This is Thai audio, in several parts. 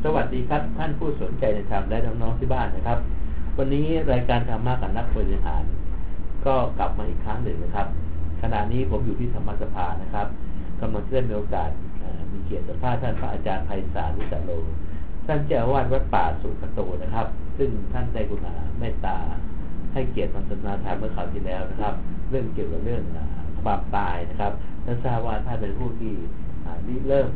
สวัสดีครับท่านผู้สนใจในธรรมและน้องๆที่บ้านนะครับวันนี้รายการธรรมะกับนักบริหารก็กลับมาอีกครั้งหนึ่งนะครับขณะนี้ผมอยู่ที่ธรรมสภานะครับกำลังจะได้มีโอกาสมีเกียรติสัมภาษณ์ท่านพระอาจารย์ไพศาลวิสาโลท่านเจ้าอาวาสวัดป่าสุขโตนะครับซึ่งท่านได้กรุณาเมตตาให้เกียรติมาสนทนาธรรมเมื่อคราวที่แล้วนะครับเรื่องเกี่ยวกับเรื่องความตายนะครับท่านทราบว่าท่านเป็นผู้ที่เริ่ม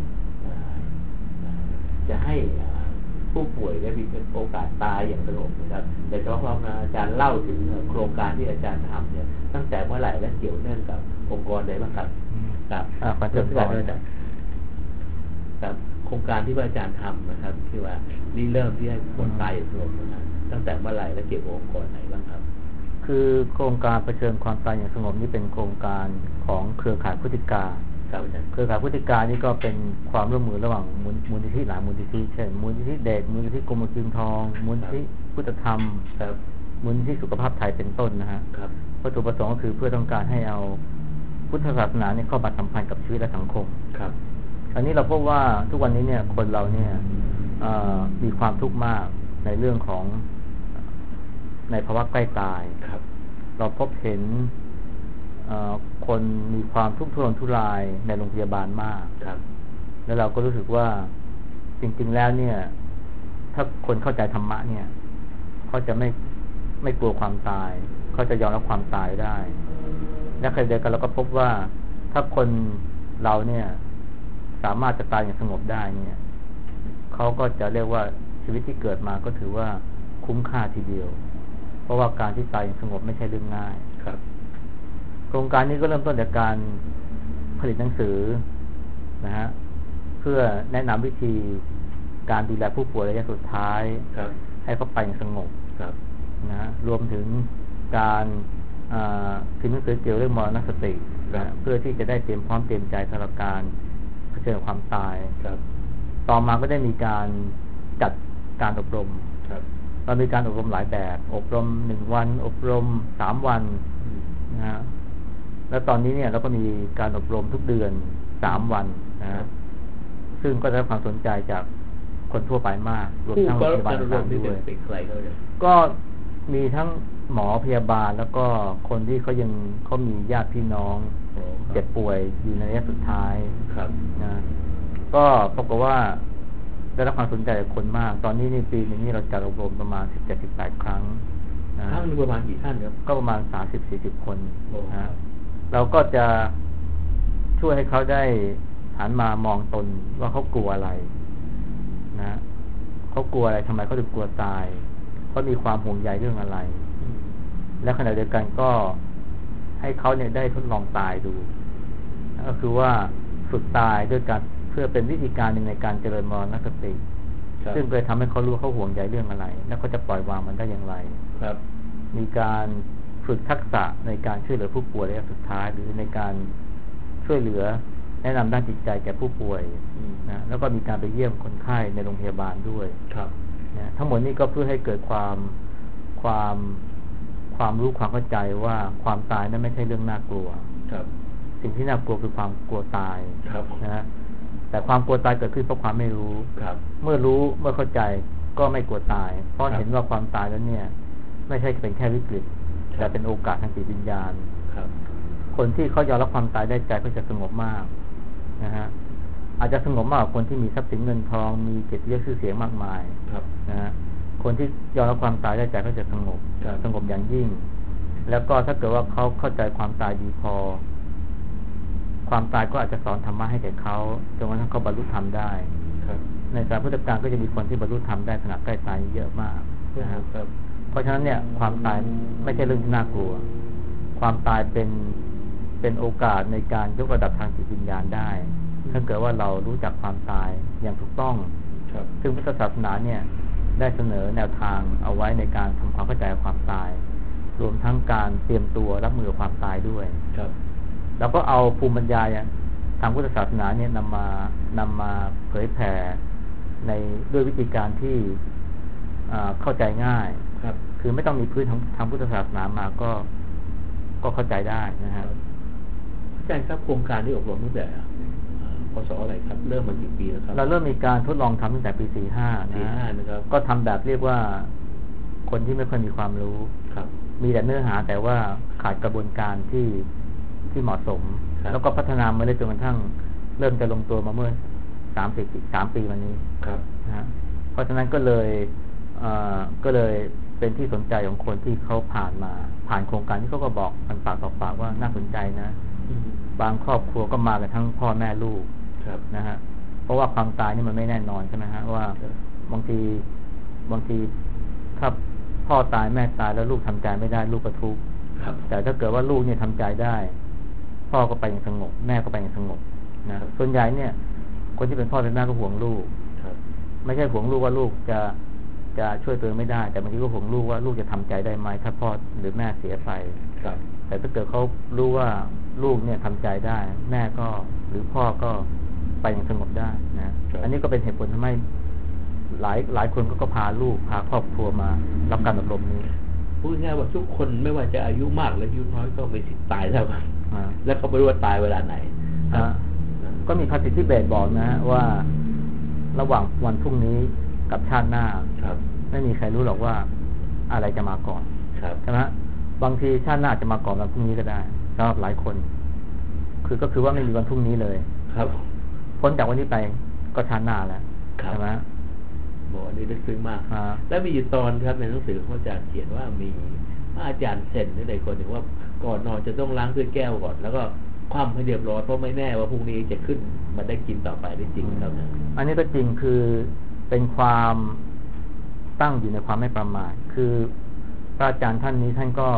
จะให้ผู้ป่วยได้มีโอกาสตายอย่างสงบนะครับแต่เฉพาะอาจารย์เล่าถึงโครงการที่อาจารย์ทำเนี่ยตั้งแต่เมื่อไหร่และเกี่ยวเนื่องกับองค์กรใดบ้างครับครับขอเชิญก่อนครับโครงการที่อาจารย์ทำนะครับที่ว่าเริ่มที่ให้คนตายอย่างสงบนะครับตั้งแต่เมื่อไหร่และเกี่ยวกับองค์กรไหนบ้างครับคือโครงการเผชิญความตายอย่างสงบนี่เป็นโครงการของเครือข่ายพุทธิกาเครือข่ายพุทธิกานี่ก็เป็นความร่วมมือระหว่างมูลนิธิหลายมูลนิธิเช่นมูลนิธิเด็กมูลนิธิกรมกินทองมูลนิธิพุทธธรรมมูลนิธิสุขภาพไทยเป็นต้นนะฮะวัตถุประสงค์ก็คือเพื่อต้องการให้เอาพุทธศาสนาเนี่ยเข้ามาสัมพันธ์กับชีวิตและสังคมครับอันนี้เราพบว่าทุกวันนี้เนี่ยคนเราเนี่ยมีความทุกข์มากในเรื่องของในภาวะใกล้ตายเราพบเห็นคนมีความทุกข์ทรมานทุรายในโรงพยาบาลมากแล้วเราก็รู้สึกว่าจริงๆแล้วเนี่ยถ้าคนเข้าใจธรรมะเนี่ยเขาจะไม่กลัวความตายเขาจะยอมรับความตายได้และขณะเดียวกันเราก็พบว่าถ้าคนเราเนี่ยสามารถจะตายอย่างสงบได้เนี่ยเขาก็จะเรียกว่าชีวิตที่เกิดมาก็ถือว่าคุ้มค่าทีเดียวเพราะว่าการที่ตายอย่างสงบไม่ใช่เรื่องง่ายโครงการนี้ก็เริ่มต้นจากการผลิตหนังสือนะฮะเพื่อแนะนำวิธีการดูแลผู้ป่วยระยะสุดท้ายให้เขาไปอย่างสงบนะรวมถึงการพิมพ์หนังสือเกี่ยวเรื่องมรณสติเพื่อที่จะได้เตรียมพร้อมเตรียมใจสำหรับการเผชิญความตายต่อมาก็ได้มีการจัดการอบรมเรามีการอบรมหลายแบบอบรม1 วันอบรม3 วันนะฮะแล้วตอนนี้เนี่ยเราก็มีการอบรมทุกเดือน3 วันนะซึ่งก็ได้รับความสนใจจากคนทั่วไปมากรวมทั้งโรงพยาบาลต่างๆด้วยก็มีทั้งหมอพยาบาลแล้วก็คนที่เขามีญาติพี่น้องเจ็บป่วยอยู่ในระยะสุดท้ายนะก็ปรากฏว่าได้รับความสนใจจากคนมากตอนนี้ในปีนี้เราจัดอบรมประมาณ 17-18 ครั้งนะครั้งนึงประมาณกี่ท่านครับก็ประมาณ 30-40 คนนะเราก็จะช่วยให้เขาได้หันมามองตนว่าเขากลัวอะไรนะเขากลัวอะไรทำไมเขาถึงกลัวตายเขามีความห่วงใยเรื่องอะไรและขณะเดียวกันก็ให้เขาเนี่ยได้ทดลองตายดูก็คือว่าฝึกตายด้วยการเพื่อเป็นวิธีการหนึ่งในการเจริญมรณสติซึ่งเคยทำให้เขารู้เขาห่วงใยเรื่องอะไรแล้วเขาจะปล่อยวางมันได้อย่างไรมีการฝึกทักษะในการช่วยเหลือผู้ป่วยระยะสุดท้ายหรือในการช่วยเหลือแนะนำด้านจิตใจแก่ผู้ป่วยนะแล้วก็มีการไปเยี่ยมคนไข้ในโรงพยาบาลด้วยนะทั้งหมดนี้ก็เพื่อให้เกิดความรู้ความเข้าใจว่าความตายนั้นไม่ใช่เรื่องน่ากลัวสิ่งที่น่ากลัวคือความกลัวตายนะแต่ความกลัวตายเกิดขึ้นเพราะความไม่รู้เมื่อรู้เมื่อเข้าใจก็ไม่กลัวตายเพราะเห็นว่าความตายนั้นเนี่ยไม่ใช่เป็นแค่วิกฤตแต่เป็นโอกาสทางจิตวิญญาณคนที่เขายอมรับความตายได้ใจก็จะสงบมากนะฮะอาจจะสงบมากกว่าคนที่มีทรัพย์สินเงินทองมีเกียรติยศชื่อเสียงมากมายนะฮะคนที่ยอมรับความตายได้ใจก็จะสงบอย่างยิ่งแล้วก็ถ้าเกิดว่าเขาเข้าใจความตายดีพอความตายก็อาจจะสอนธรรมะให้แก่เขาจนกระทั่งเขาบรรลุธรรมได้ในสายพุทธการก็จะมีคนที่บรรลุธรรมได้ขณะใกล้ตายเยอะมากนะครับเพราะฉะนั้นเนี่ยความตายไม่ใช่เรื่องที่น่ากลัวความตายเป็นโอกาสในการยกระดับทางจิตวิญญาณได้ถ้าเกิดว่าเรารู้จักความตายอย่างถูกต้องซึ่งพุทธศาสนาเนี่ยได้เสนอแนวทางเอาไว้ในการทำความเข้าใจความตายรวมทั้งการเตรียมตัวรับมือความตายด้วยแล้วก็เอาภูมิปัญญาทางพุทธศาสนาเนี่ยนำมาเผยแผ่ในด้วยวิธีการที่เข้าใจง่ายคือไม่ต้องมีพื้นทางพุทธศาสนามาก็เข้าใจได้นะครับอาจารย์ครับโครงการที่อบรมตั้งแต่พศอะไรครับเริ่มมากี่ปีแล้วครับเราเริ่มมีการทดลองทำตั้งแต่ปี45 นะครับก็ทำแบบเรียกว่าคนที่ไม่ค่อยมีความรู้ครับมีแต่เนื้อหาแต่ว่าขาดกระบวนการที่เหมาะสมแล้วก็พัฒนามาเรื่อยจนกระทั่งเริ่มจะลงตัวมาเมื่อ3 ปีมานี้ครับนะฮะเพราะฉะนั้นก็เลยเป็นที่สนใจของคนที่เขาผ่านโครงการที่เขาก็บอกกันปากต่อปากว่าน่าสนใจนะบางครอบครัวก็มากันทั้งพ่อแม่ลูกนะฮะเพราะว่าความตายนี่มันไม่แน่นอนใช่ไหมฮะว่าบางทีถ้าพ่อตายแม่ตายแล้วลูกทำใจไม่ได้ลูกก็ทุกข์แต่ถ้าเกิดว่าลูกเนี่ยทำใจได้พ่อก็ไปอย่างสงบแม่ก็ไปอย่างสงบนะส่วนใหญ่เนี่ยคนที่เป็นพ่อเป็นแม่ก็ห่วงลูกไม่ใช่ห่วงลูกว่าลูกจะช่วยตัวเองไม่ได้แต่บางทีก็ห่วงลูกว่าลูกจะทำใจได้ไหมถ้าพ่อหรือแม่เสียไปแต่ถ้าเกิดเขารู้ว่าลูกเนี่ยทำใจได้แม่ก็หรือพ่อก็ไปอย่างสงบได้นะอันนี้ก็เป็นเหตุผลทำให้หลายคนก็พาลูกพาครอบครัวมารับการอบรมนี้พูดง่ายว่าทุกคนไม่ว่าจะอายุมากหรืออายุน้อยก็มีสิทธิ์ตายแล้วแล้วเขาไม่รู้ว่าตายเวลาไหนก็มีภาษิตที่เบสบอกนะว่าระหว่างวันพรุ่งนี้กับชาติหน้าไม่มีใครรู้หรอกว่าอะไรจะมาก่อนใช่ไหมบางทีชาติหน้าจะมาก่อนวันพรุ่งนี้ก็ได้สำหรับหลายคนก็คือว่าไม่มีวันพรุ่งนี้เลยครับพ้นจากวันนี้ไปก็ชาติหน้าแล้วใช่ไหมบอกอันนี้ลึกซึ้งมากแล้วมีอยู่ตอนครับในหนังสือของอาจารย์เขียนว่ามีอาจารย์เซนในคนหนึ่งว่าก่อนนอนจะต้องล้างด้วยแก้วก่อนแล้วก็คว่ำให้เรียบร้อยเพราะไม่แน่ว่าพรุ่งนี้จะขึ้นมันได้กินต่อไปได้จริงครับอันนี้ก็จริงคือเป็นความตั้งอยู่ในความไม่ประมาทคือพระอาจารย์ท่านนี้ท่านก็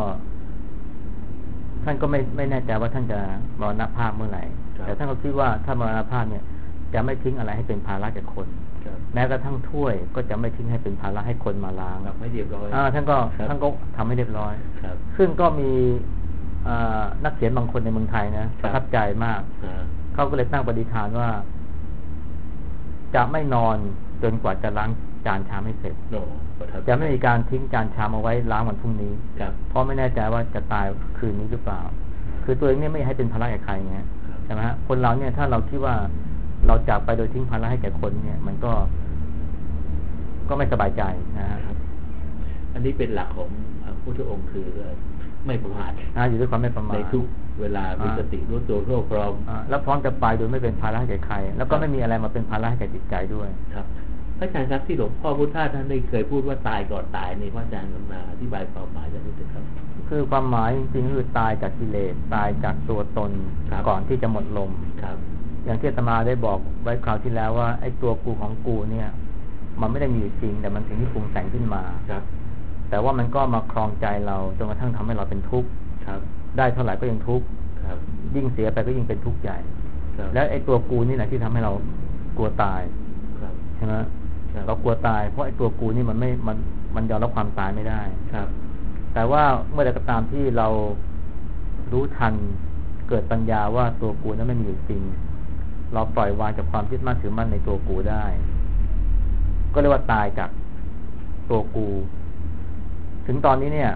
ไม่แน่ใจว่าท่านจะมรณภาพเมื่อไหร่แต่ท่านก็คิดว่าถ้ามรณภาพเนี่ยจะไม่ทิ้งอะไรให้เป็นภาระแก่คนแม้กระทั่งถ้วยก็จะไม่ทิ้งให้เป็นภาระให้คนมาล้างไม่เรียบร้อยท่านก็ทำให้เรียบร้อยซึ่งก็มีนักเขียนบางคนในเมืองไทยนะประทับใจมากเขาก็เลยตั้งปณิธานว่าจะไม่นอนจนกว่าจะล้างจานชามให้เสร็จจะไม่มีการทิ้งจานชามเอาไว้ล้างวันพรุ่งนี้เพราะไม่แน่ใจว่าจะตายคืนนี้หรือเปล่าคือตัวเองเนี่ยไม่ให้เป็นภาระแก่ใครไงใช่ไหมฮะคนเราเนี่ยถ้าเราคิดว่าเราจากไปโดยทิ้งภาระให้แก่คนเนี่ยมันก็ไม่สบายใจนะครับอันนี้เป็นหลักของพุทธองค์คือไม่ประมาทอยู่ด้วยความไม่ประมาทในทุกเวลามีสติรู้ตัวพร้อมแล้วพร้อมจะไปโดยไม่เป็นภาระให้แก่ใครแล้วก็ไม่มีอะไรมาเป็นภาระให้แก่จิตใจด้วยครับพระอาจารย์ครับที่หลวงพ่อพุทธทาสท่านได้เคยพูดว่าตายก่อนตายในพระอาจารย์กรุณาอธิบายความหมายจะนิดนึงครับคือความหมายจริงๆคือตายจากกิเลสตายจากตัวตนก่อนที่จะหมดลมอย่างที่อาตมาได้บอกไว้คราวที่แล้วว่าไอ้ตัวกูของกูเนี่ยมันไม่ได้มีอยู่จริงแต่มันถึงที่ปรุงแต่งขึ้นมาแต่ว่ามันก็มาครองใจเราจนกระทั่งทำให้เราเป็นทุกข์ได้เท่าไหร่ก็ยังทุกข์ยิ่งเสียไปก็ยิ่งเป็นทุกข์ใหญ่และไอ้ตัวกูนี่แหละที่ทำให้เรากลัวตายใช่ไหมเรากลัวตายเพราะไอ้ตัวกูนี่มันยอมรับความตายไม่ได้แต่ว่าเมื่อใดก็ตามที่เรารู้ทันเกิดปัญญาว่าตัวกูนั้นไม่มีอยู่จริงเราปล่อยวางจากความยึดมั่นถือมั่นในตัวกูได้ก็เรียกว่าตายจากตัวกูถึงตอนนี้เนี่ย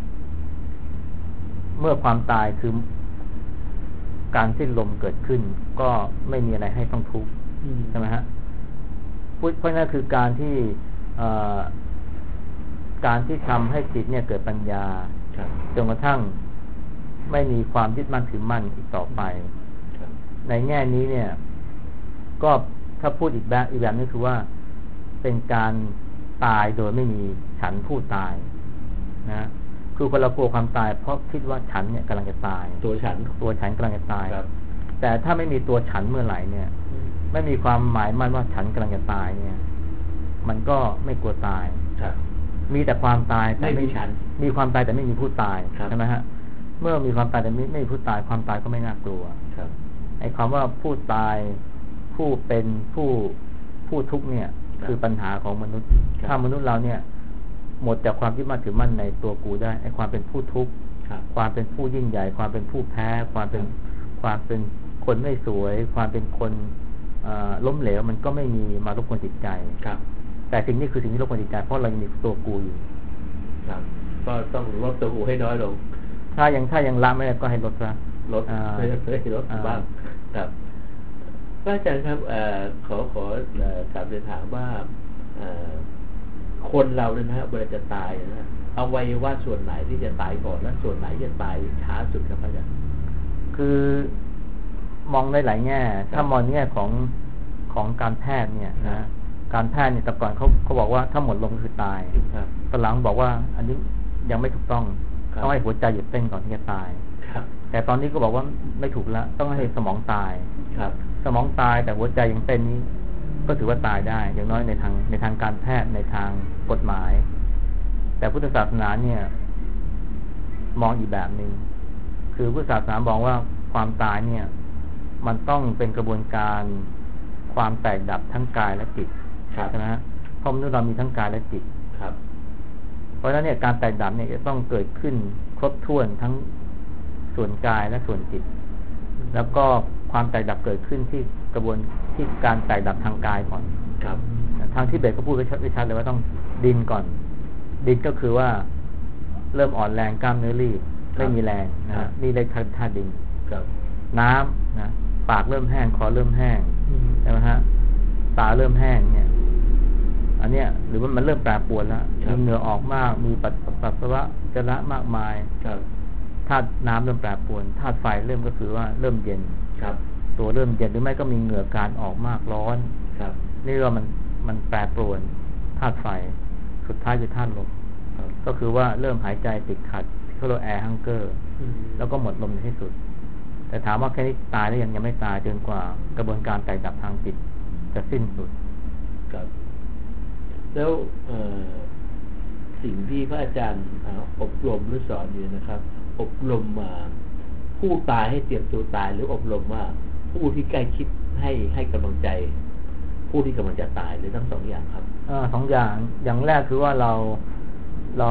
เมื่อความตายคือการสิ้นลมเกิดขึ้นก็ไม่มีอะไรให้ต้องทุกข์ใช่ไหมฮะเพราะนั่นคือการที่ทำให้จิตเนี่ยเกิดปัญญาจนกระทั่งไม่มีความยึดมั่นถือมั่นอีกต่อไปในแง่นี้เนี่ยก็ถ้าพูดอีกแบบนึงคือว่าเป็นการตายโดยไม่มีฉันผู้ตายนะคือคนเรากลัวความตายเพราะคิดว่าฉันเนี่ยกำลังจะตายตัวฉันกำลังจะตายแต่ถ้าไม่มีตัวฉันเมื่อไหร่เนี่ยไม่มีความหมายมั่นว่าฉันกำลังจะตายเนี่ยมันก็ไม่กลัวตายมีแต่ความตายแต่ไม่ฉันมีความตายแต่ไม่มีผู้ตายใช่ไหมฮะเมื่อมีความตายแต่ไม่มีผู้ตายความตายก็ไม่น่ากลัวไอ้คำว่าผู้ตายผู้เป็นผู้ทุกข์เนี่ยคือปัญหาของมนุษย์ถ้ามนุษย์เราเนี่ยหมดจากความยึดมั่นถือมั่นในตัวกูได้ไอ้ความเป็นผู้ทุกข์ความเป็นผู้ยิ่งใหญ่ความเป็นผู้แพ้ความเป็นคนไม่สวยความเป็นคนล้มเหลวมันก็ไม่มีมารบกวนจิตใจแต่สิ่งนี้คือสิ่งที่รบกวนจิตใจเพราะเรายังมีตัวกูอยู่ก็ต้องลดตัวกูให้น้อยลงถ้ายังละไม่ได้ก็ให้ลดซะลดบ้างครับพระอาจารย์ครับขอกลับเรียนถามว่าคนเราเนี่ยนะฮะเวลาจะตายนะอวัยวะส่วนไหนที่จะตายก่อนและส่วนไหนจะตายช้าสุดครับพระอาจารย์คือมองได้หลายแง่ ถ้ามองแง่ของการแพทย์เนี่ยนะการแพทย์เนี่ยแต่ก่อนเขาบอกว่าถ้าหมดลมคือตายตอนหลังบอกว่าอันนี้ยังไม่ถูกต้องให้หัวใจหยุดเต้นก่อนที่จะตายแต่ตอนนี้ก็บอกว่าไม่ถูกแล้วต้องให้สมองตายสมองตายแต่หัวใจยังเต้นนี้ก็ถือว่าตายได้อย่างน้อยในทางการแพทย์ในทางกฎหมายแต่พุทธศาสนาเนี่ยมองอีกแบบหนึ่งคือพุทธศาสนาบอกว่าความตายเนี่ยมันต้องเป็นกระบวนการความแตกดับทั้งกายและจิตใช่ไหมฮะเพราะมนุษย์เรามีทั้งกายและจิตเพราะฉะนั้นเนี่ยการแตกดับเนี่ยจะต้องเกิดขึ้นครบถ้วนทั้งส่วนกายและส่วนจิตแล้วก็ความแตกดับเกิดขึ้นที่กระบวนที่การแตกดับทางกายก่อนทางทิเบตก็พูดไว้ชัดเลยว่าต้องดินก่อนดินก็คือว่าเริ่มอ่อนแรงกล้ามเนื้อรีบไม่มีแรงนะนี่เลยธาตุดินน้ำนะปากเริ่มแห้งคอเริ่มแห้งใช่ไหมฮะตาเริ่มแห้งเนี่ยอันเนี้ยหรือว่ามันเริ่มแปรปรวนแล้วมีเหงื่อออกมากมีปัสสาวะจระมากมายธาตุน้ำเริ่มแปรปรวนธาตุไฟเริ่มก็คือว่าเริ่มเย็นตัวเริ่มเย็นหรือไม่ก็มีเหงื่อการออกมากร้อนนี่ว่ามันแปรปรวนธาตุไฟสุดท้ายคือธาตุลมก็คือว่าเริ่มหายใจติดขัดเขาเรียกแอร์ฮังเกอร์แล้วก็หมดลมในที่สุดแต่ถามว่าแค่นี้ตายแล้วยังไม่ตายจนกว่ากระบวนการแตกดับทางจิตจะสิ้นสุดครับแล้วสิ่งที่พระอาจารย์อบรมหรือสอนอยู่นะครับอบรมมาผู้ตายให้เตรียมตัวตายหรืออบรมว่าผู้ที่ใกล้ชิดให้กำลังใจผู้ที่กำลังจะตายหรือทั้งสองอย่างครับสองอย่างแรกคือว่าเรา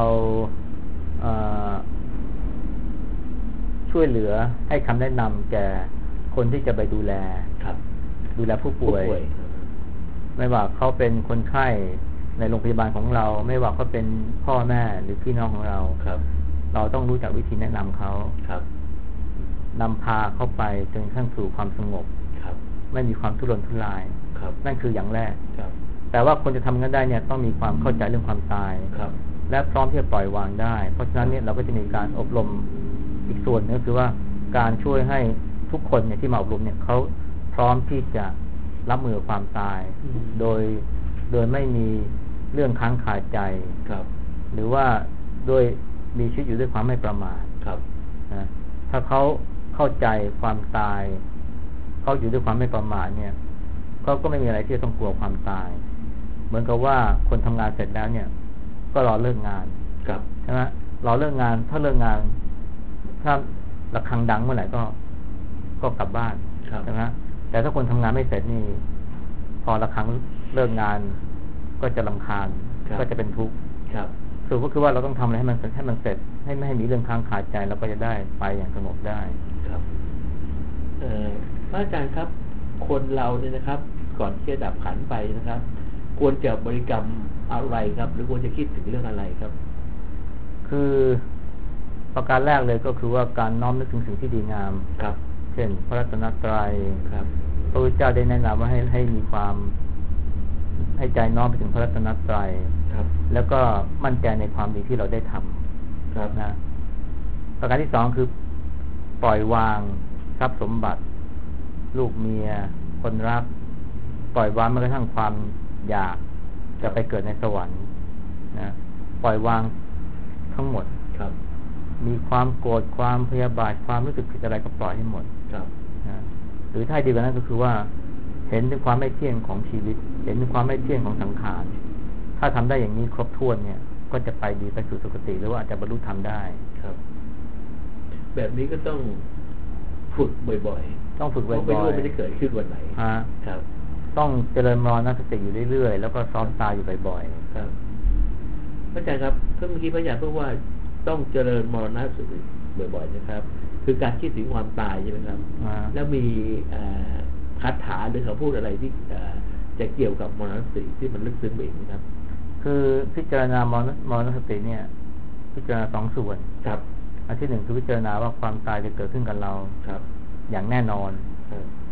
ช่วยเหลือให้คำแนะนำแก่คนที่จะไปดูแลผู้ป่วยไม่ว่าเขาเป็นคนไข้ในโรงพยาบาลของเราไม่ว่าเขาเป็นพ่อแม่หรือพี่น้องของเราเราต้องรู้จักวิธีแนะนำเขานำพาเข้าไปจนขั้นสู่ความสงบไม่มีความทุรนทุรายนั่นคืออย่างแรกแต่ว่าคนจะทำงั้นได้เนี่ยต้องมีความเข้าใจเรื่องความตายและพร้อมที่จะปล่อยวางได้เพราะฉะนั้นเนี่ยเราก็จะมีการอบรมอีกส่วนนึงก็คือว่าการช่วยให้ทุกคนเนี่ยที่มาอบรมเนี่ยเขาพร้อมที่จะรับมือความตายโดยไม่มีเรื่องค้างคาใจหรือว่าโดยมีชีวิตอยู่ด้วยความไม่ประมาทนะถ้าเขาเข้าใจความตายเขาอยู่ด้วยความไม่ประมาทเนี่ยเขาก็ไม่มีอะไรที่จะต้องกลัวความตายเหมือนกับว่าคนทำงานเสร็จแล้วเนี่ยก็รอเลิกงานใช่ไหมรอเลิกงานถ้าเลิกงานถ้าระฆังดังเมื่อไหร่ก็กลับบ้านใช่ไหมแต่ถ้าคนทำงานไม่เสร็จนี่พอระฆังเลิกงานก็จะรำคาญก็จะเป็นทุกข์สรุปก็คือว่าเราต้องทำอะไรให้มันเสร็จให้ไม่ให้มีเรื่องค้างคาใจเราก็จะได้ไปอย่างสงบได้ครับพระอาจารย์ครับคนเราเนี่ยนะครับก่อนที่จะดับขันไปนะครับควรจะบริกรรมอะไรครับหรือควรจะคิดถึงเรื่องอะไรครับคือประการแรกเลยก็คือว่าการน้อมนึกถึงสิ่งที่ดีงามเช่นพระรัตนตรัยพระพุทธเจ้าได้แนะนำว่าให้มีความให้ใจน้อมไปถึงพระรัตนตรัยแล้วก็มั่นใจในความดีที่เราได้ทำนะประการที่สองคือปล่อยวางทรัพย์สมบัติลูกเมียคนรักปล่อยวางแม้กระทั่งความอยากจะไปเกิดในสวรรค์นะปล่อยวางทั้งหมดมีความโกรธความพยาบาทความรู้สึกผิดอะไรก็ปล่อยให้หมดนะหรือถ้าดีกว่านั้นก็คือว่าเห็นถึงความไม่เที่ยงของชีวิตเห็นถึงความไม่เที่ยงของสังขารถ้าทำได้อย่างนี้ครบถ้วนเนี่ยก็จะไปดีไปสู่สุคติหรือว่าอาจจะบรรลุธรรมได้ครับแบบนี้ก็ต้องฝึกบ่อยๆต้องฝึกบ่อยๆไม่รู้มันจะเกิดขึ้นวันไหนครับต้องเจริญมรณสติอยู่เรื่อยๆแล้วก็ซ้อมตายอยู่บ่อยๆครับพระอาจารย์ครับเมื่อกี้พระอาจารย์พูดว่าต้องเจริญมรณสติบ่อยๆนะครับคือการคิดถึงความตายใช่ไหมครับแล้วมีคาถาหรือคำพูดอะไรที่จะเกี่ยวกับมรณสติที่มันลึกซึ้งไปอีกนะครับคือพิจารณามรณสติเนี่ยพิจารณาสองส่วนอันที่หนึ่งคือพิจารณาว่าความตายจะเกิดขึ้นกับเราอย่างแน่นอน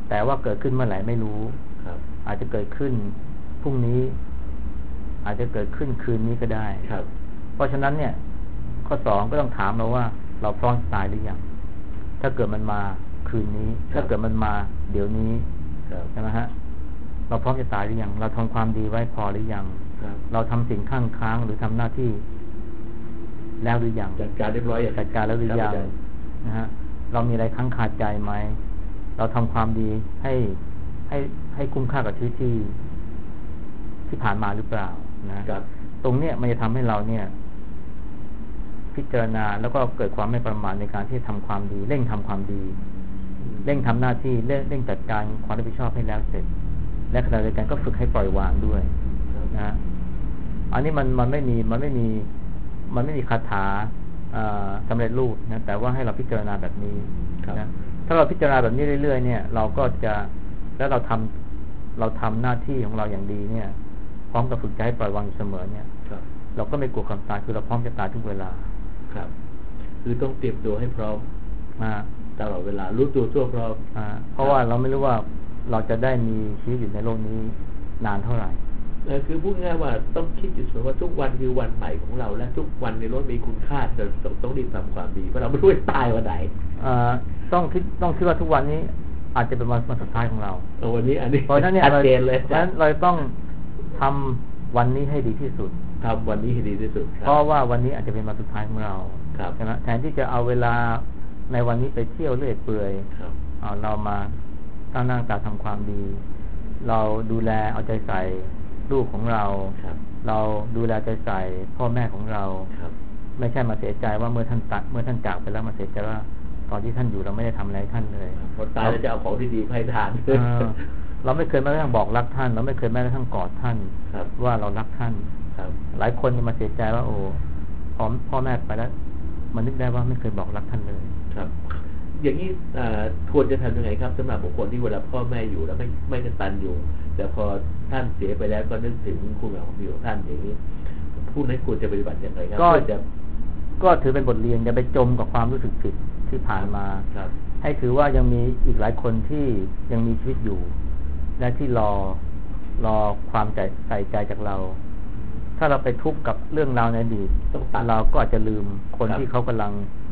แต่ว่าเกิดขึ้นเมื่อไหร่ไม่รู้อาจจะเกิดขึ้นพรุ่งนี้อาจจะเกิดขึ้นคืนนี้ก็ได้เพราะฉะนั้นเนี่ยข้อ 2ก็ต้องถามเราว่าเราพร้อมตายหรือยังถ้าเกิดมันมาคืนนี้ถ้าเกิดมันมาเดี๋ยวนี้ใช่ไหมฮะเราพร้อมจะตายหรือยังเราทำความดีไว้พอหรือยังเราทำสิ่งข้างค้างหรือทำหน้าที่แล้วหรือยังจัดการเรียบร้อยจัดการแล้วหรือยังนะฮะเรามีอะไรค้างคาใจไหมเราทำความดีให้คุ้มค่ากับชีวิตที่ผ่านมาหรือเปล่านะตรงเนี้ยมันจะทำให้เราเนี่ยพิจารณาแล้วก็เกิดความไม่ประมาทในการที่ทำความดีเร่งทำความดีเร่งทำหน้าที่เร่งจัดการความรับผิดชอบให้แล้วเสร็จและขณะเดียวกันก็ฝึกให้ปล่อยวางด้วยนะอันนี้มันไม่มีคาถาสำเร็จรูปนะแต่ว่าให้เราพิจารณาแบบนี้นะถ้าเราพิจารณาแบบนี้เรื่อยๆเนี่ยเราก็จะแล้วเราทำหน้าที่ของเราอย่างดีเนี่ยพร้อมกับฝึกใจให้ปล่อยวางอยู่เสมอเนี่ยเราก็ไม่กลัวความตายคือเราพร้อมจะตายทุกเวลาครับคือต้องเตรียมตัวให้พร้อมตลอดเวลารู้ตัวทั่วพร้อมเพราะว่าเราไม่รู้ว่าเราจะได้มีชีวิตอยู่ในโลกนี้นานเท่าไหร่คือพูดง่ายว่าต้องคิดอยู่เสมอว่าทุกวันคือวันใหม่ของเราและทุกวันในโลกมีคุณค่าเราต้องรีบทำความดีเพราะเราไม่รู้ว่าตายวันไหนต้องคิดว่าทุกวันนี้อาจจะเป็นวันสุดท้ายของเราวันนี้อันนี้เพราะฉะนั้นเนี่ยชัดเจนเลยเพราะฉะนั้นเราต้องทำวันนี้ให้ดีที่สุดทำวันนี้ให้ดีที่สุดเพราะว่าวันนี้อาจจะเป็นวันสุดท้ายของเราใช่ไหมแทนที่จะเอาเวลาในวันนี้ไปเที่ยวเรื่อยเปื่อยเรามาตั้งตาทำความดีเราดูแลเอาใจใส่ลูกของเราเราดูแลใจใส่พ่อแม่ของเราไม่ใช่มาเสียใจว่าเมื่อท่านจากไปแล้วมาเสียใจว่าตอนที่ท่านอยู่เราไม่ได้ทำอะไรท่านเลยพอตายแล้วจะเอาของที่ดีให้ทานเราไม่เคยแม้กระทั่งบอกรักท่านเราไม่เคยแม้กระทั่งกอดท่านว่าเรารักท่านหลายคนมาเสียใจว่าโอ้พ่อแม่ไปแล้วมันนึกได้ว่าไม่เคยบอกรักท่านเลยครับอย่างนี้ควรจะทำยังไงครับสำหรับบุคคลที่เวลาพ่อแม่อยู่แล้วไม่กตัญญูแต่พอท่านเสียไปแล้วก็นึกถึงคุณงามความดีของท่านอย่างนี้ผู้นั้นควรจะปฏิบัติอย่างไรครับก็ถือเป็นบทเรียนอย่าไปจมกับความรู้สึกผิดที่ผ่านมาให้ถือว่ายังมีอีกหลายคนที่ยังมีชีวิตอยู่และที่รอความใส่ใจจากเราถ้าเราไปทุกข์กับเรื่องราวในอดีตเราก็อาจจะลืมคนที่เขากำลัง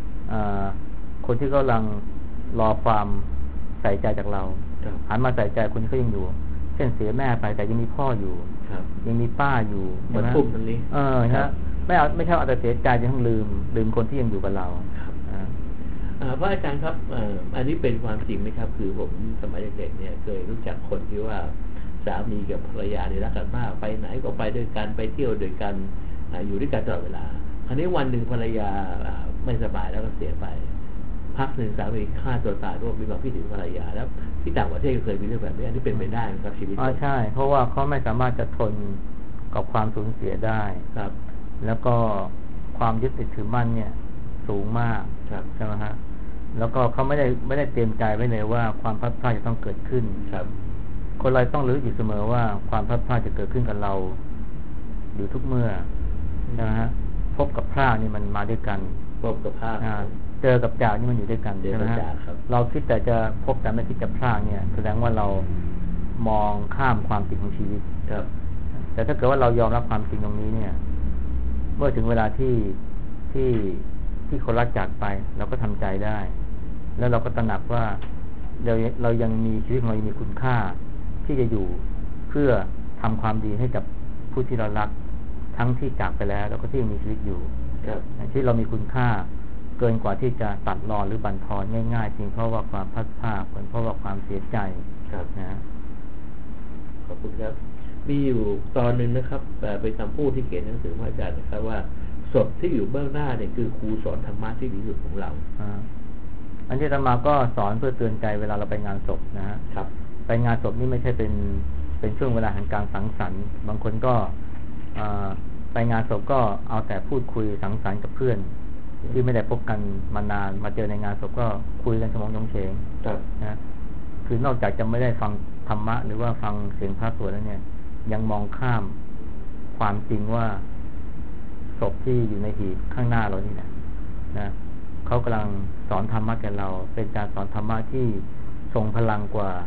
รอความใส่ใจจากเราหันมาใส่ใจคนที่เขายังอยู่เช่นเสียแม่ไปแต่ยังมีพ่ออยู่ยังมีป้าอยู่เหมือนปุ่มตรงนี้นะไม่ใช่เอาแต่เสียใจจนทั้งลืมคนที่ยังอยู่กับเราพระอาจารย์ครับอันนี้เป็นความจริงไหมครับคือผมสมัยเด็กๆเนี่ยเคยรู้จักคนที่ว่าสามีกับภรรยาเนี่ยรักกันมากไปไหนก็ไปด้วยกันไปเที่ยวด้วยกันอยู่ด้วยกันตลอดเวลาคราวนี้วันหนึ่งภรรยาไม่สบายแล้วก็เสียไปพักหนึ่งสามีฆ่าตัวตายเพราะมีความคิดถึงภรรยาแล้วที่ต่างประเทศก็เคยมีเรื่องแบบนี้อันนี้เป็นไปได้ครับชีวิตใช่เพราะว่าเขาไม่สามารถจะทนกับความสูญเสียได้ครับแล้วก็ความยึดติดถือมั่นเนี่ยสูงมากใช่ไหมฮะแล้วก็เขาไม่ได้เตรียมใจไว้เลยว่าความพลาดพลาดจะต้องเกิดขึ้นครับคนเราต้องรู้อยู่เสมอว่าความพลาดพลาดจะเกิดขึ้นกับเราอยู่ทุกเมื่อนะฮะพบกับพลาดนี่มันมาด้วยกันพบกับพลาดเจอกับจากนี่มันอยู่ด้วยกันใช่ไหมฮะเราคิดแต่จะพบแต่ไม่คิดจะพลาดเนี่ยแสดงว่าเรามองข้ามความจริงของชีวิตครับแต่ถ้าเกิดว่าเรายอมรับความจริงตรงนี้เนี่ยเมื่อถึงเวลาที่คนรักจากไปเราก็ทำใจได้แล้วเราก็ตระหนักว่าเรายังมีชีวิตของเรายังมีคุณค่าที่จะอยู่เพื่อทำความดีให้กับผู้ที่เรารักทั้งที่จากไปแล้วแล้วก็ที่ยังมีชีวิตอยู่ที่เรามีคุณค่าเกินกว่าที่จะตัดรอนหรือบั่นทอนง่ายๆจริงเพราะว่าความพลาดพลาดเพราะว่าความเสียใจนะขอบคุณครับมีอยู่ตอนหนึ่งนะครับเป็นคำพูดที่เขียนหนังสือพระอาจารย์นะครับว่าศพที่อยู่เบื้องหน้าเนี่ยคือครูสอนธรรมะที่ดีที่สุดของเราอันที่อาตมาก็สอนเพื่อเตือนใจเวลาเราไปงานศพนะฮะไปงานศพนี่ไม่ใช่เป็นช่วงเวลาแห่งการสังสรรค์บางคนก็ไปงานศพก็เอาแต่พูดคุยสังสรรค์กับเพื่อนที่ไม่ได้พบกันมานานมาเจอในงานศพก็คุยกันสมองยงเฉงนะคือนอกจากจะไม่ได้ฟังธรรมะหรือว่าฟังเสียงพระสวดแล้วเนี่ยยังมองข้ามความจริงว่าศพที่อยู่ในหีบข้างหน้าเรานี่นะเขากำลังสอนธรรมะแก่เราเป็นการสอนธรรมะที่ทรงพลังกว่า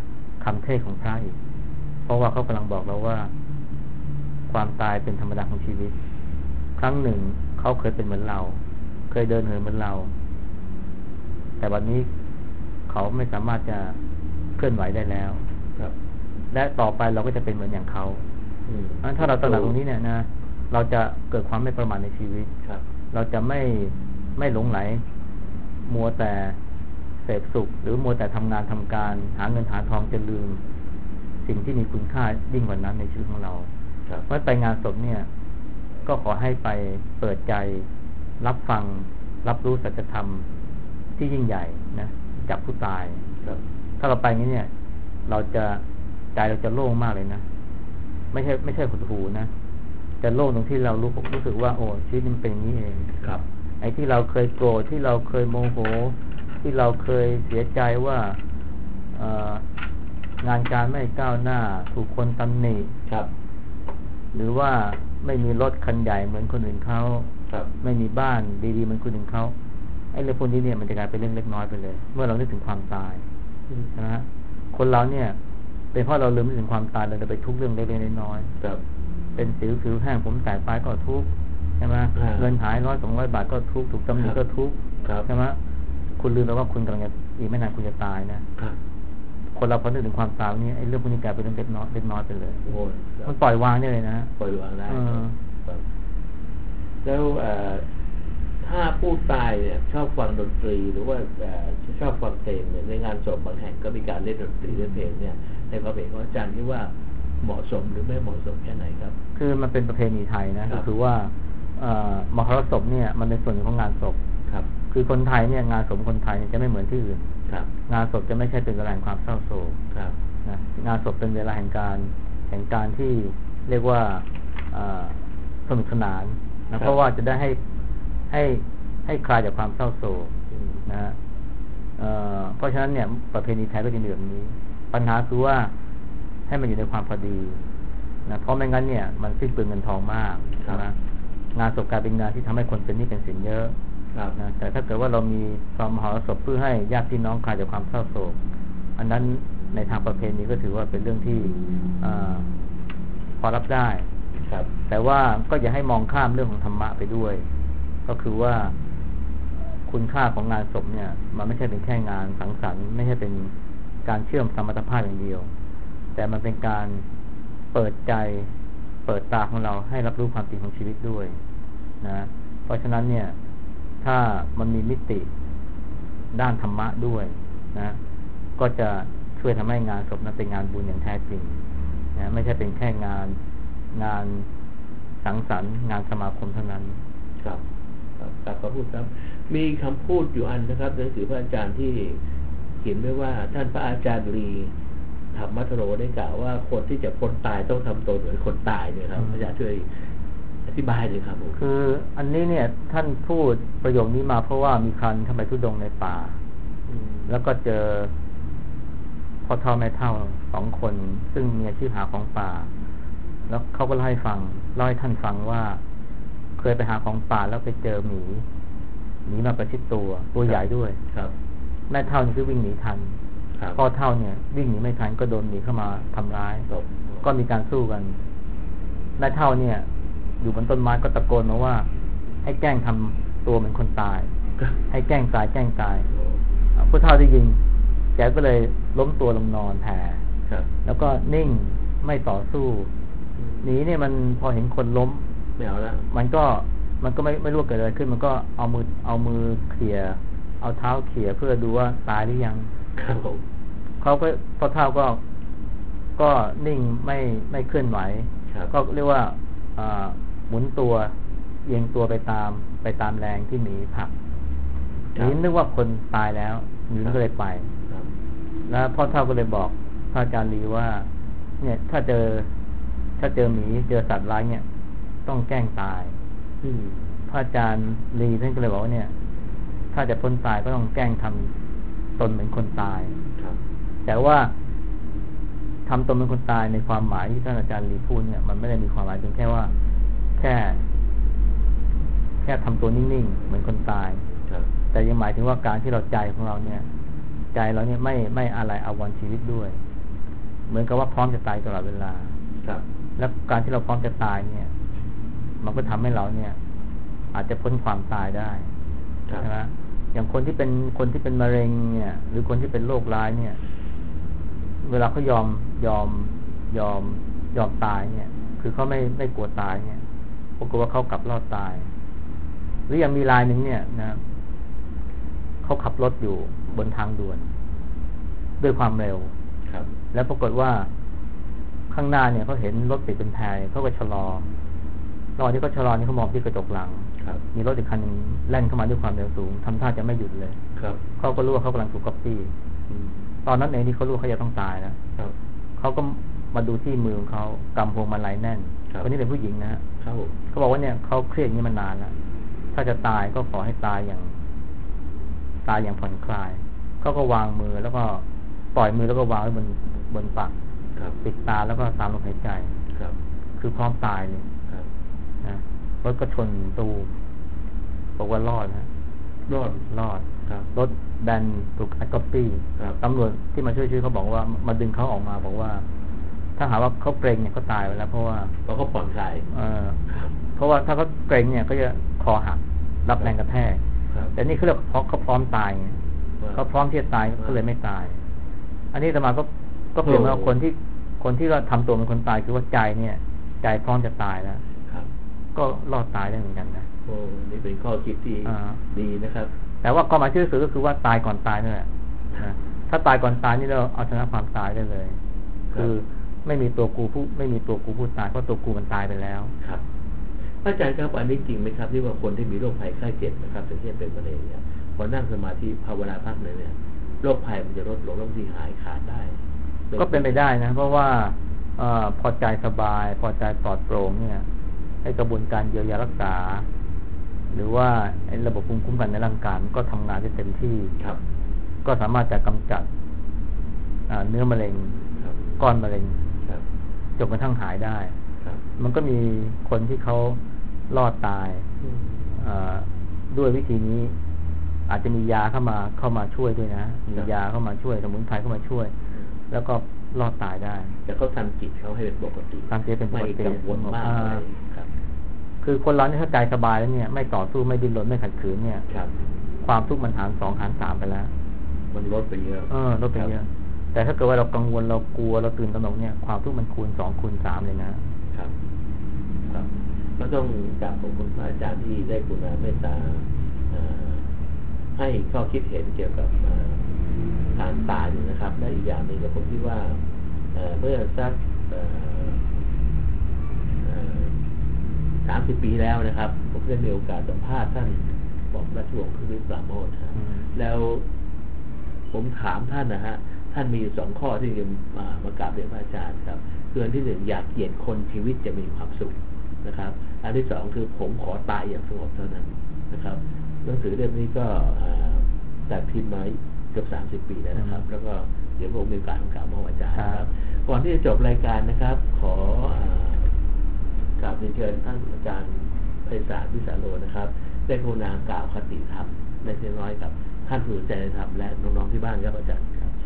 คำเทศน์ของพระอีกเพราะว่าเขากำลังบอกเราว่าความตายเป็นธรรมดาของชีวิตครั้งหนึ่งเขาเคยเป็นเหมือนเราเคยเดินเหินเหมือนเราแต่วันนี้เขาไม่สามารถจะเคลื่อนไหวได้แล้วครับและต่อไปเราก็จะเป็นเหมือนอย่างเขาถ้าเราตระหนักตรงนี้เนี่ยนะเราจะเกิดความไม่ประมาทในชีวิตเราจะไม่หลงไหลมัวแต่เสพสุขหรือมัวแต่ทำงานทำการหาเงินหาทองจะลืมสิ่งที่มีคุณค่ายิ่งกว่านั้นในชีวิตของเราเพราะไปงานศพเนี่ยก็ขอให้ไปเปิดใจรับฟังรับรู้สัจธรรมที่ยิ่งใหญ่นะจากผู้ตายถ้าเราไปงี้เนี่ยเราจะใจเราจะโล่งมากเลยนะไม่ใช่หดหู่นะจะโล่งตรงที่เรารู้สึกว่าโอ้ชีวิตมันเป็นอย่างนี้เองครับไอ้ที่เราเคยโกรธที่เราเคยโมโหที่เราเคยเสียใจว่างานการไม่ก้าวหน้าถูกคนตำหนิครับหรือว่าไม่มีรถคันใหญ่เหมือนคนอื่นเขาไม่มีบ้านดีๆเหมือนคนอื่นเขาไอ้เรื่องพวกนี้เนี่ยมันจะกลายเป็นเรื่องเล็กน้อยไปเลยเมื่อเรานึกถึงความตายนะฮะคนเราเนี่ยเป็นเพราะเราลืมนึกถึงความตายเราจะไปทุกเรื่องเล็กๆน้อยๆเป็นสิวผิวแห้งผมแตกปลายก็ทุกข์ใช่ไหมเงินหาย100-200 บาทก็ทุกข์ถูกตำหนิก็ทุกข์ใช่ไหมคุณลืมไปว่าคุณกำลังจะอีกไม่นานคุณจะตายนะคนเราพอนึกถึงความตายนี่ไอ้เรื่องพวกนี้กลายเป็นเรื่องเล็กน้อยไปเลยมันปล่อยวางได้เลยนะปล่อยวางได้แล้วถ้าผู้ตายเนี่ยชอบฟังดนตรีหรือว่าชอบฟังเพลงเนี่ยในงานศพบางแห่งก็มีการเล่นดนตรีเล่นเพลงเนี่ยในความเห็นของอาจารย์ที่ว่าเหมาะสมหรือไม่เหมาะสมแค่ไหนครับคือมันเป็นประเพณีไทยนะก็คือว่ามหรสพเนี่ยมันเป็นส่วนหนึ่งของงานศพคือคนไทยเนี่ยงานศพคนไทยจะไม่เหมือนที่อื่นงานศพจะไม่ใช่เป็นเวลาแห่งความเศร้าโศกนะงานศพเป็นเวลาแห่งการที่เรียกว่าสนุกสนานนะเพราะว่าจะได้ให้คลายจากความเศร้าโศกนะเพราะฉะนั้นเนี่ยประเพณีไทยก็จะมีแบบนี้ปัญหาคือว่าให้มันอยู่ในความพอดีนะเพราะไม่งั้นเนี่ยมันสิ้นเปลืองเงินทองมากนะงานศพกลายเป็นงานที่ทำให้คนเป็นหนี้เป็นสินเยอะนะแต่ถ้าเกิดว่าเรามีความมหรสพเพื่อให้ญาติพี่น้องคลายจากความเศร้าโศกอันนั้นในทางประเพณีก็ถือว่าเป็นเรื่องที่พอรับได้แต่ว่าก็อย่าให้มองข้ามเรื่องของธรรมะไปด้วยก็คือว่าคุณค่าของงานศพเนี่ยมันไม่ใช่เป็นแค่งานสังสรรค์ไม่ใช่เป็นการเชื่อมสมรรถภาพอย่างเดียวแต่มันเป็นการเปิดใจเปิดตาของเราให้รับรู้ความจริงของชีวิตด้วยนะเพราะฉะนั้นเนี่ยถ้ามันมีมิติด้านธรรมะด้วยนะก็จะช่วยทำให้งานศพนั้นเป็นงานบุญอย่างแท้จริงนะไม่ใช่เป็นแค่งานสังสรรค์งานสมาคมเท่านั้นครับขอบคุณครับมีคำพูดอยู่อันนะครับหนังสือพระอาจารย์ที่เขียนไว้ว่าท่านพระอาจารย์ลีธรรมมัทโรได้กล่าวว่าคนที่จะพ้นตายต้องทำตัวเหมือนคนตายเนี่ยครับอาจารย์ช่วยอธิบายเลยครับผมคืออันนี้เนี่ยท่านพูดประโยคนี้มาเพราะว่ามีครั้งท่านไปทุดงในป่าแล้วก็เจอพ่อเฒ่าแม่เฒ่า2 คนซึ่งมีอาชีพหาของป่าแล้วเขาก็เล่าให้ท่านฟังว่าเคยไปหาของป่าแล้วไปเจอหมีมาประชิดตัวใหญ่ด้วยแม่เฒ่านี่คือวิ่งหนีทันพ่อเฒ่าเนี่ยวิ่งหนีไม่ทันก็โดนหมีเข้ามาทำร้ายก็มีการสู้กันแม่เฒ่าเนี่ยอยู่บนต้นไม้ก็ตะโกนมาว่าให้แกล้งทำตัวเหมือนคนตายให้แกล้งตายผู้เฒ่าได้ยินแกก็เลยล้มตัวลงนอนแผ่แล้วก็นิ่งไม่ต่อสู้หนีเนี่ยมันพอเห็นคนล้มไม่เอาแล้วมันก็ไม่รู้เกิดอะไรขึ้นมันก็เอามือเขี่ยเอาเท้าเขี่ยเพื่อดูว่าตายหรือยังเขาก็พอเท้าก็นิ่งไม่เคลื่อนไหวก็เรียกว่าหมุนตัวเอียงตัวไปตามแรงที่หมีผลักหมีนึกว่าคนตายแล้วหมีก็เลยไปแล้วพ่อเฒ่าก็เลยบอกพระอาจารย์ลีว่าเนี่ยถ้าเจอหมีเจอสัตว์ร้ายเนี่ยต้องแกล้งตายพระอาจารย์ลีท่านก็เลยบอกว่าเนี่ยถ้าจะพ้นตายก็ต้องแกล้งทำตนเหมือนคนตายแต่ว่าทำตนเป็นคนตายในความหมายที่ท่านอาจารย์ลีพูดเนี่ยมันไม่ได้มีความหมายเพียงแค่ว่าแค่ทำตัวนิ่งๆเหมือนคนตายแต่ยังหมายถึงว่าการที่เราใจของเราเนี่ยใจเราเนี่ยไม่อะไรอาวรณ์ชีวิตด้วยเหมือนกับว่าพร้อมจะตายตลอดเวลาครับและการที่เราพร้อมจะตายเนี่ย มันก็ทำให้เราเนี่ย อาจจะพ้นความตายได้ใช่ไหมอย่างคนที่เป็นมะเร็งเนี่ย หรือคนที่เป็นโรคร้ายเนี่ย เวลาเขายอมตายเนี่ย คือเขาไม่กลัวตายเนี่ยปรากฏว่าเขากลับรอดตาย หรืออย่างมีรายหนึ่งเนี่ยนะเขาขับรถอยู่บนทางด่วนด้วยความเร็วครับแล้วปรากฏว่าข้างหน้าเนี่ยเขาเห็นรถติดเป็นแพรเขาก็ชะลอระหว่างที่เขาชะลอนี่เขามองที่กระจกหลังมีรถอีกคันนึงแล่นเข้ามาด้วยความเร็วสูงทำท่าจะไม่หยุดเลยเขาก็รู้ว่าเขากำลังถูกก๊อปปี้ตอนนั้นเองที่เขารู้เขาจะต้องตายแล้วเขาก็มาดูที่มือของเขากำพวงมาลัยแน่นคนนี้เป็นผู้หญิงนะฮะเขาบอกว่าเนี่ยเขาเครียดอย่างนี้มานานแล้วถ้าจะตายก็ขอให้ตายอย่างผ่อนคลายเขาก็วางมือแล้วก็ปล่อยมือแล้วก็วางไว้บนปากปิดตาแล้วก็ตามลมหายใจคือพร้อมตายเลยนะรถก็ชนตูบอกว่ารอดนะรอดรถแบนถูกอัดก๊อปปี้ตำรวจที่มาช่วยเขาบอกว่ามาดึงเขาออกมาบอกว่าถ้าหาว่าเขาเกรงเนี่ยเขาตายไปแล้วเพราะว่าเขาผ่อนคลายเพราะว่าถ้าเขาเกรงเนี่ยก็จะคอหักรับแรงกระแทกแต่นี่เขาเรียกเพราะเขาพร้อมตายเขาพร้อมที่จะตายเขาเลยไม่ตายอันนี้อาตมาก็เปลี่ยนว่าคนที่เราทำตัวเป็นคนตายคือว่าใจเนี่ยใจพร้อมจะตายแล้วก็รอดตายได้เหมือนกันนะโอ้นี่เป็นข้อคิดที่ดีนะครับแต่ว่าความหมายที่สุดก็คือว่าตายก่อนตายนั่นแหละถ้าตายก่อนตายนี่เราเอาชนะความตายได้เลยคือไม่มีตัวกูผู้ตายเพราะตัวกูมันตายไปแล้วครับอาจารย์ครับอันนี้จริงไหมครับที่ว่าคนที่มีโรคภัยไข้เจ็บนะครับอย่างเช่นเป็นมะเร็งเนี่ยพอนั่งสมาธิภาวนาพักเลยเนี่ยโรคภัยมันจะลดลงบางทีหายขาดได้ก็เป็นไปได้นะเพราะว่าพอใจสบายพอใจปลอดโปร่งเนี่ยให้กระบวนการเยียวยารักษาหรือว่าระบบภูมิคุ้มกันในร่างกายก็ทำงานได้เต็มที่ก็สามารถจะกำจัดเนื้อมะเร็งก้อนมะเร็งจนกระทั่งหายได้มันก็มีคนที่เขารอดตายด้วยวิธีนี้อาจจะมียาเข้ามาช่วยด้วยนะมียาเข้ามาช่วยสมุนไพรเข้ามาช่วยแล้วก็รอดตายได้แต่เขาทำจิตเขาให้เป็นปกติทำจิตเป็นปกติไม่กังวลมากเลยคือคนเราเนี่ยถ้าใจสบายแล้วเนี่ยไม่ต่อสู้ไม่ดิ้นรนไม่ขัดขืนเนี่ยความทุกข์มันหาร2หาร3ไปแล้วมันลดไปเยอะลดไปเยอะแต่ถ้าเกิดว่าเรากังวลเรากลัวเราตื่นตระหนกเนี่ยความทุกข์มันคูณ2คูณ3เลยนะครับก็ต้องกราบขอบคุณพระอาจารย์ที่ได้กรุณาเมตตาให้ข้อคิดเห็นเกี่ยวกับการตายนะครับและอีกอย่างหนึ่งก็ผมคิดว่าเมื่อสัก30 ปีแล้วนะครับผมได้มีโอกาสสัมภาษณ์ท่านบอกราชวงศ์คือวิปราโมทย์แล้วผมถามท่านนะฮะท่านมี2 ข้อที่จะมากราบเรียนพระอาจารย์ครับคืออันที่1อยากเกียรติคนชีวิตจะมีความสุขนะครับอันที่2คือผมขอตายอย่างสงบเท่านั้นนะครับหนังสือเล่มนี้ก็แต่พิมพ์มาเกือบ30 ปีแล้วนะครับแล้วก็เดี๋ยวผมมีการกล่าวพระอาจารย์ครับก่อนที่จะจบรายการนะครับขอกราบเชิญท่านอาจารย์ไพศาลวิสาโรนะครับได้กรุณากล่าวคติธรรมในเล็กน้อยกับท่านผู้สนใจในธรรมและน้องๆที่บ้านครับอาจารย์ครับ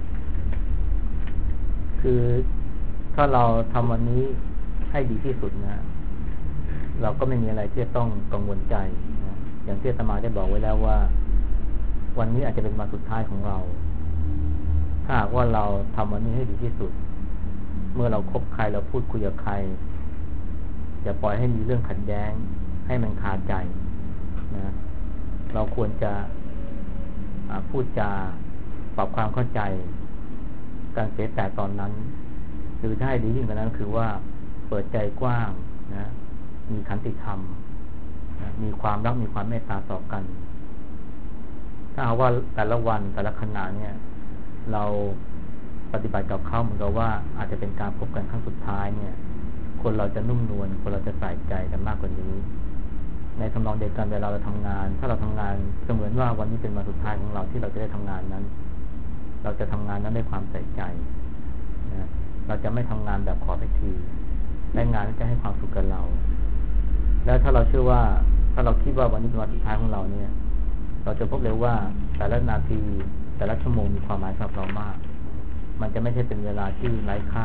คือถ้าเราทำวันนี้ให้ดีที่สุดนะเราก็ไม่มีอะไรที่จะต้องกังวลใจนะอย่างที่อาตมาได้บอกไว้แล้วว่าวันนี้อาจจะเป็นวันสุดท้ายของเราถ้าหากว่าเราทำวันนี้ให้ดีที่สุดเมื่อเราคบใครเราพูดคุยกับใครอย่าปล่อยให้มีเรื่องขัดแย้งให้มันคาใจนะเราควรจะพูดจาปรับความเข้าใจการเสียแต่ตอนนั้นหรือถ้าให้ดียิ่งกว่านั้นคือว่าเปิดใจกว้างนะมีขันติธรรมนะมีความรักมีความเมตตาต่อกันถ้าหากว่าแต่ละวันแต่ละขณะเนี่ยเราปฏิบัติกับเขาเหมือนกับว่าอาจจะเป็นการพบกันครั้งสุดท้ายเนี่ยคนเราจะนุ่มนวลคนเราจะใส่ใจกันมากกว่านี้ในทำนองเดียวกันเวลาเราทำงานถ้าเราทำงานเสมือนว่าวันนี้เป็นวันสุดท้ายของเราที่เราจะได้ทำงานนั้นเราจะทำงานนั้นด้วยความใส่ใจนะเราจะไม่ทำงานแบบขอไปทีและงานจะให้ความสุขกับเราแล้วถ้าเราเชื่อว่าถ้าเราคิดว่าวันนี้เป็นวันสุดท้ายของเราเนี่ยเราจะพบเลยว่าแต่ละนาทีแต่ละชั่วโมงมีความหมายสำหรับเรามากมันจะไม่ใช่เป็นเวลาที่ไร้ค่า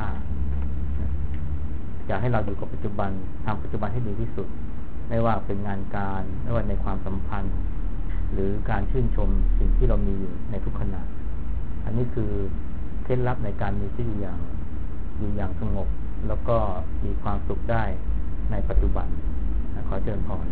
อยากให้เราอยู่กับปัจจุบันทำปัจจุบันให้ดีที่สุดไม่ว่าเป็นงานการไม่ว่าในความสัมพันธ์หรือการชื่นชมสิ่งที่เรามีอยู่ในทุกขณะอันนี้คือเคล็ดลับในการมีชีวิตอยู่อย่างสงบแล้วก็มีความสุขได้ในปัจจุบันขอเชิญพร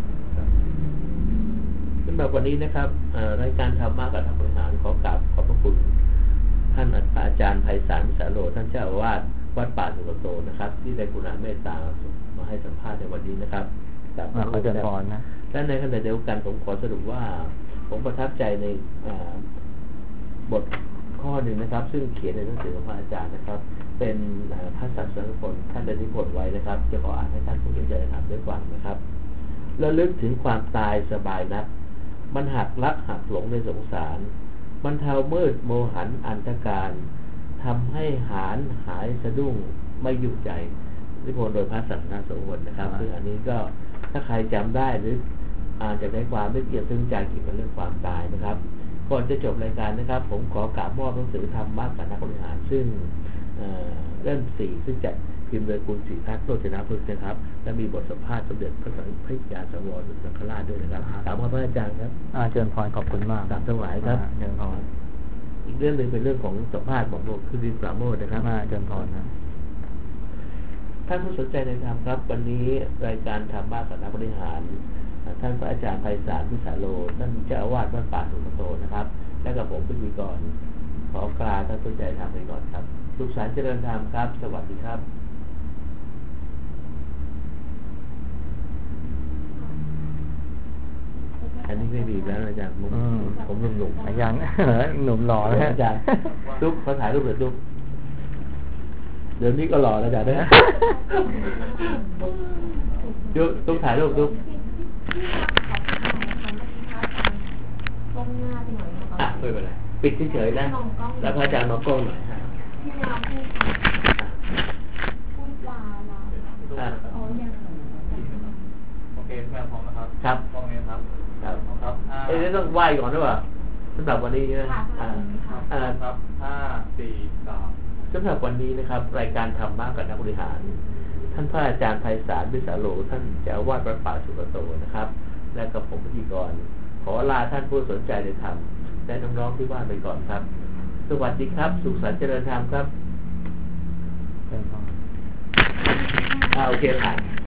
สำหรับวันนี้นะครับรายการธรรมะกับนักบริหารขอกราบขอบพระคุณท่านอาจารย์ไพศาล วิสาโรท่านเจ้าอาวาสวัดป่าสุกโตนะครับที่ได้กรุณาเมตตามาให้สัมภาษณ์ในวันนี้นะครับขอเชิญพรนะและในขณะเดียวกันผมขอสรุปว่าผมประทับใจในบทข้อหนึ่งนะครับซึ่งเขียนในหนังสือของพระอาจารย์นะครับเป็นพระสัสสนพลท่านได้นิพนธ์ไว้นะครับจะขออ่านให้ท่านผู้สนใจถามได้ฟังนะครับระลึกถึงความตายสบายนักมันหักลักหักหลงในสงสารมันเทามืดโมหันอันธการทำให้หายสะดุ้งไม่หยุดใจนิพนธ์โดยพระสัสสนโสพลนะครับซึ่งอันนี้ก็ถ้าใครจำได้หรืออาจจะได้ความไม่เกี่ยวซึ้งใจเกี่ยวกับเรื่องความตายนะครับก่อนจะจบรายการนะครับผมขอกราบมอบหนังสือธรรมะกับนักบริหารซึ่งเล่ม 4ซึ่งจัดพิมพ์โดยคุณศรีทัศน์โรจนพฤกษ์นะครับและมีบทสัมภาษณ์สมเด็จพระสังฆยาสังวรสังฆราชด้วยนะครับถามว่าพระอาจารย์ครับเชิญพรขอบคุณมากตามทั้งหลายครับเชิญพรอีกเรื่องหนึ่งเป็นเรื่องของสัมภาษณ์บอกคือดินปราโมทนะครับเชิญพรนะท่านผู้สนใจในธรรมครับวันนี้รายการธรรมะกับนักบริหารท่านพระอาจารย์ไพศาล วิสาโรท่านเจ้าอาวาสวัดป่าสุกโตนะครับและกับผมพิธีกรขอกราบท่านผู้สนใจธรรมไปก่อนครับสุขสันต์เจริญธรรมครับสวัสดีครับอันนี้ไม่ดีแล้วอาจารย์ผมหนุ่มๆอาจารย์หนุ่มหล่อแล้วอาจารย์ทุกเขาถ่ายรูปเลยทุกเดี๋ยวนี้ก็หล่อแล้วอาจารย์นะทุกถ่ายรูปทุกไม่เป็นไรปิดเฉยๆนะแล้วพระอาจารย์มากล้องหน่อยโอเคแม่พร้อมนะครับครับพร้อมครับครับต้องไหว้ก่อนด้วยป่ะสำหรับวันนี้นะครับ5 4 3 สำหรับวันนี้นะครับรายการธรรมะกับนักบริหารท่านพระอาจารย์ไพศาล วิสาโรท่านเจ้าอาวาสวัดป่าสุกโตนะครับและกับผมพิธีกรขอลาท่านผู้สนใจในธรรมและน้องๆที่ว่าไปก่อนครับสวัสดีครับสุขสันต์เจริญธรรมครับโอเคผ่าน